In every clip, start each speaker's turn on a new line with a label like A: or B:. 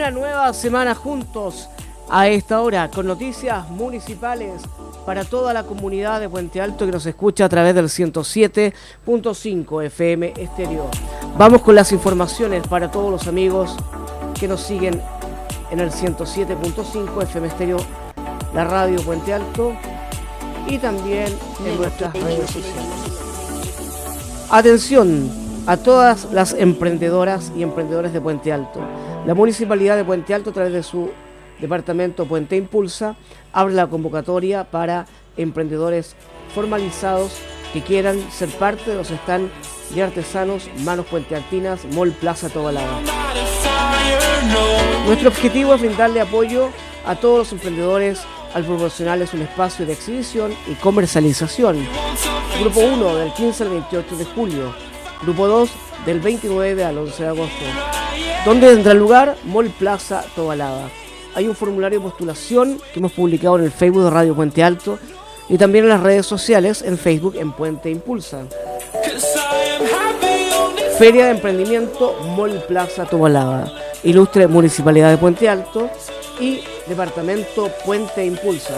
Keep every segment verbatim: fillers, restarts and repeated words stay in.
A: Una nueva semana juntos a esta hora con noticias municipales para toda la comunidad de Puente Alto que nos escucha a través del ciento siete punto cinco F M Estéreo. Vamos con las informaciones para todos los amigos que nos siguen en el ciento siete punto cinco F M Estéreo, la radio Puente Alto y también en nuestras redes sociales. Atención a todas las emprendedoras y emprendedores de Puente Alto. La Municipalidad de Puente Alto, a través de su departamento Puente Impulsa, abre la convocatoria para emprendedores formalizados que quieran ser parte de los stands de artesanos Manos Puentealtinas, Mall Plaza Tobalaba. Nuestro objetivo es brindarle apoyo a todos los emprendedores al proporcionarles un espacio de exhibición y comercialización. Grupo uno del quince al veintiocho de julio. Grupo dos del veintinueve al once de agosto. ¿Dónde tendrá lugar? Mall Plaza Tobalaba. Hay un formulario de postulación que hemos publicado en el Facebook de Radio Puente Alto y también en las redes sociales, en Facebook en Puente Impulsa. Feria de Emprendimiento Mall Plaza Tobalaba. Ilustre Municipalidad de Puente Alto y Departamento Puente Impulsa.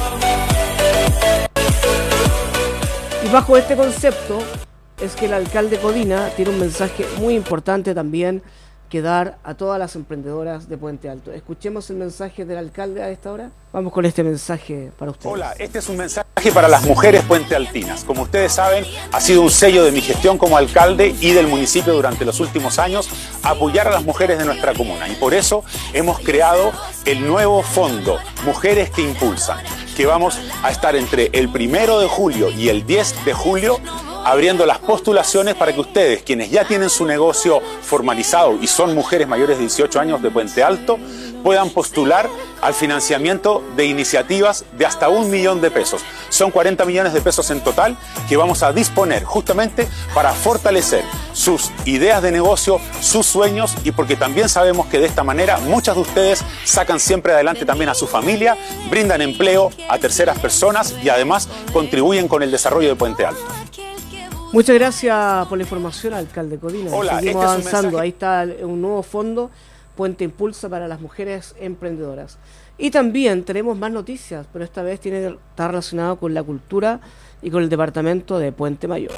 A: Y bajo este concepto es que el alcalde Codina tiene un mensaje muy importante también que dar a todas las emprendedoras de Puente Alto. Escuchemos el mensaje del alcalde a esta hora. Vamos con este mensaje para ustedes.
B: Hola, este es un mensaje para las mujeres puentealtinas. Como ustedes saben, ha sido un sello de mi gestión como alcalde y del municipio durante los últimos años apoyar a las mujeres de nuestra comuna. Y por eso hemos creado el nuevo fondo Mujeres que Impulsan, que vamos a estar entre el primero de julio y el diez de julio abriendo las postulaciones para que ustedes, quienes ya tienen su negocio formalizado y son mujeres mayores de dieciocho años de Puente Alto, puedan postular al financiamiento de iniciativas de hasta un millón de pesos. Son cuarenta millones de pesos en total que vamos a disponer justamente para fortalecer sus ideas de negocio, sus sueños, y porque también sabemos que de esta manera muchas de ustedes sacan siempre adelante también a su familia, brindan empleo a terceras personas y además contribuyen con el desarrollo de Puente Alto.
A: Muchas gracias por la información, alcalde Codina.
B: Hola,
A: Seguimos
B: este
A: avanzando.
B: Es un
A: Ahí está un nuevo fondo, Puente Impulsa, para las mujeres emprendedoras. Y también tenemos más noticias, pero esta vez tiene que estar relacionado con la cultura y con el departamento de Puente Mayor.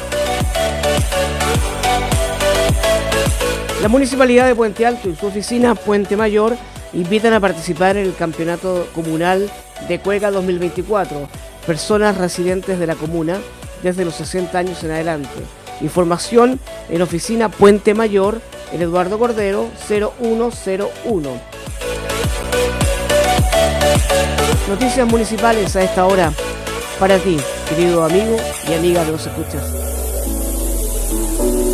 A: La Municipalidad de Puente Alto y su oficina Puente Mayor invitan a participar en el Campeonato Comunal de Cueca dos mil veinticuatro. Personas residentes de la comuna desde los sesenta años en adelante. Información en oficina Puente Mayor, en Eduardo Cordero, cero uno cero uno. Noticias municipales a esta hora para ti, querido amigo y amiga que nos escuchas.